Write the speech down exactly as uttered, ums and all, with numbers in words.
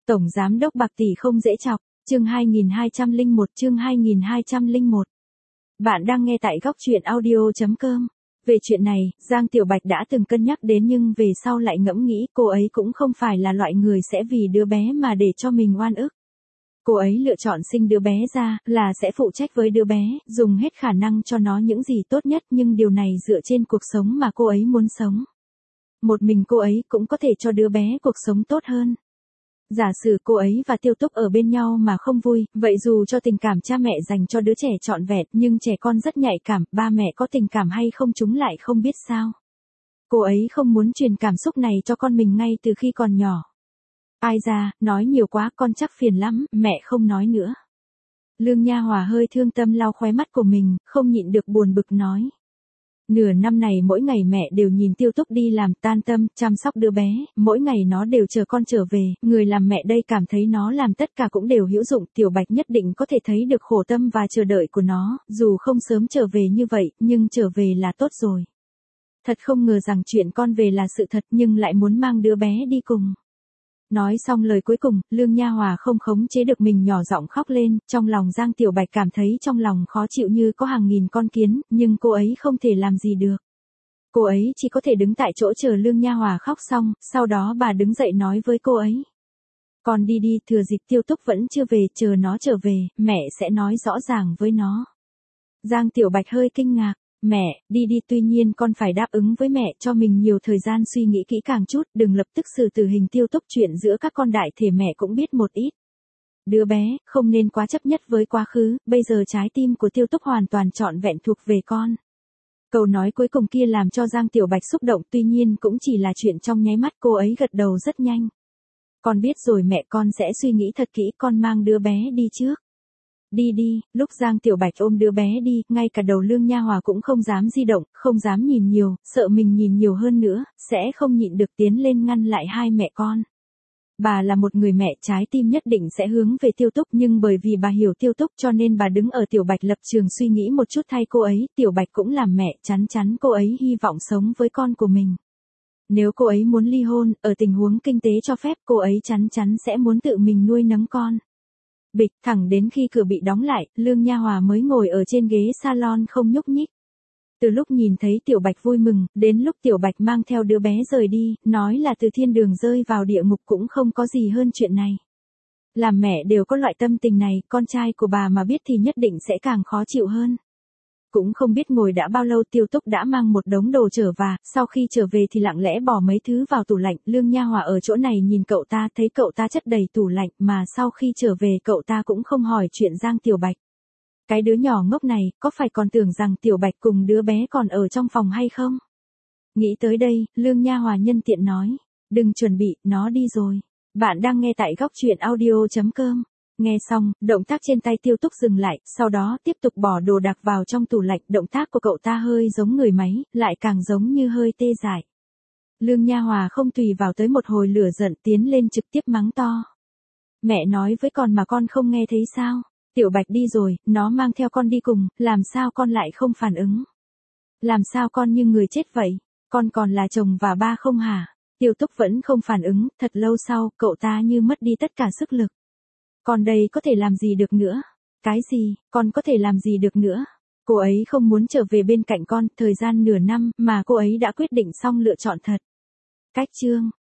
Tổng giám đốc bạc tỷ không dễ chọc, chương hai nghìn hai trăm lẻ một chương hai nghìn hai trăm lẻ một. Bạn đang nghe tại góc truyện audio.com. Về chuyện này, Giang Tiểu Bạch đã từng cân nhắc đến nhưng về sau lại ngẫm nghĩ cô ấy cũng không phải là loại người sẽ vì đứa bé mà để cho mình oan ức. Cô ấy lựa chọn sinh đứa bé ra là sẽ phụ trách với đứa bé, dùng hết khả năng cho nó những gì tốt nhất nhưng điều này dựa trên cuộc sống mà cô ấy muốn sống. Một mình cô ấy cũng có thể cho đứa bé cuộc sống tốt hơn. Giả sử cô ấy và Tiêu Túc ở bên nhau mà không vui, vậy dù cho tình cảm cha mẹ dành cho đứa trẻ trọn vẹn nhưng trẻ con rất nhạy cảm, ba mẹ có tình cảm hay không chúng lại không biết sao. Cô ấy không muốn truyền cảm xúc này cho con mình ngay từ khi còn nhỏ. Ai ra, nói nhiều quá con chắc phiền lắm, mẹ không nói nữa. Lương Nha Hòa hơi thương tâm lau khóe mắt của mình, không nhịn được buồn bực nói. Nửa năm này mỗi ngày mẹ đều nhìn Tiêu Túc đi làm tan tâm, chăm sóc đứa bé, mỗi ngày nó đều chờ con trở về, người làm mẹ đây cảm thấy nó làm tất cả cũng đều hữu dụng, Tiểu Bạch nhất định có thể thấy được khổ tâm và chờ đợi của nó, dù không sớm trở về như vậy, nhưng trở về là tốt rồi. Thật không ngờ rằng chuyện con về là sự thật nhưng lại muốn mang đứa bé đi cùng. Nói xong lời cuối cùng, Lương Nha Hòa không khống chế được mình nhỏ giọng khóc lên, trong lòng Giang Tiểu Bạch cảm thấy trong lòng khó chịu như có hàng nghìn con kiến, nhưng cô ấy không thể làm gì được. Cô ấy chỉ có thể đứng tại chỗ chờ Lương Nha Hòa khóc xong, sau đó bà đứng dậy nói với cô ấy. Con đi đi, thừa dịp Tiêu Túc vẫn chưa về, chờ nó trở về, mẹ sẽ nói rõ ràng với nó. Giang Tiểu Bạch hơi kinh ngạc. Mẹ, đi đi tuy nhiên con phải đáp ứng với mẹ cho mình nhiều thời gian suy nghĩ kỹ càng chút, đừng lập tức xử tử hình Tiêu Túc, chuyện giữa các con đại thể mẹ cũng biết một ít. Đứa bé, không nên quá chấp nhất với quá khứ, bây giờ trái tim của Tiêu Túc hoàn toàn trọn vẹn thuộc về con. Câu nói cuối cùng kia làm cho Giang Tiểu Bạch xúc động tuy nhiên cũng chỉ là chuyện trong nháy mắt, cô ấy gật đầu rất nhanh. Con biết rồi mẹ, con sẽ suy nghĩ thật kỹ, con mang đứa bé đi trước. Đi đi, lúc Giang Tiểu Bạch ôm đứa bé đi, ngay cả đầu Lương Nha Hòa cũng không dám di động, không dám nhìn nhiều, sợ mình nhìn nhiều hơn nữa, sẽ không nhịn được tiến lên ngăn lại hai mẹ con. Bà là một người mẹ, trái tim nhất định sẽ hướng về Tiêu Túc nhưng bởi vì bà hiểu Tiêu Túc cho nên bà đứng ở Tiểu Bạch lập trường suy nghĩ một chút thay cô ấy, Tiểu Bạch cũng làm mẹ, chắn chắn cô ấy hy vọng sống với con của mình. Nếu cô ấy muốn ly hôn, ở tình huống kinh tế cho phép cô ấy chắn chắn sẽ muốn tự mình nuôi nấng con. Bịch, thẳng đến khi cửa bị đóng lại, Lương Nha Hòa mới ngồi ở trên ghế salon không nhúc nhích. Từ lúc nhìn thấy Tiểu Bạch vui mừng, đến lúc Tiểu Bạch mang theo đứa bé rời đi, nói là từ thiên đường rơi vào địa ngục cũng không có gì hơn chuyện này. Làm mẹ đều có loại tâm tình này, con trai của bà mà biết thì nhất định sẽ càng khó chịu hơn. Cũng không biết ngồi đã bao lâu Tiêu Túc đã mang một đống đồ trở và, sau khi trở về thì lặng lẽ bỏ mấy thứ vào tủ lạnh, Lương Nha Hòa ở chỗ này nhìn cậu ta thấy cậu ta chất đầy tủ lạnh mà sau khi trở về cậu ta cũng không hỏi chuyện Giang Tiểu Bạch. Cái đứa nhỏ ngốc này, có phải còn tưởng rằng Tiểu Bạch cùng đứa bé còn ở trong phòng hay không? Nghĩ tới đây, Lương Nha Hòa nhân tiện nói, đừng chuẩn bị, nó đi rồi. Bạn đang nghe tại góc truyện audio.com. Nghe xong, động tác trên tay Tiêu Túc dừng lại, sau đó tiếp tục bỏ đồ đạc vào trong tủ lạnh, động tác của cậu ta hơi giống người máy, lại càng giống như hơi tê dại. Lương Nha Hòa không tùy vào tới một hồi lửa giận tiến lên trực tiếp mắng to. Mẹ nói với con mà con không nghe thấy sao? Tiểu Bạch đi rồi, nó mang theo con đi cùng, làm sao con lại không phản ứng? Làm sao con như người chết vậy? Con còn là chồng và ba không hả? Tiêu Túc vẫn không phản ứng, thật lâu sau, cậu ta như mất đi tất cả sức lực. Con đây có thể làm gì được nữa? Cái gì, con có thể làm gì được nữa? Cô ấy không muốn trở về bên cạnh con, thời gian nửa năm mà cô ấy đã quyết định xong lựa chọn thật. Cách chương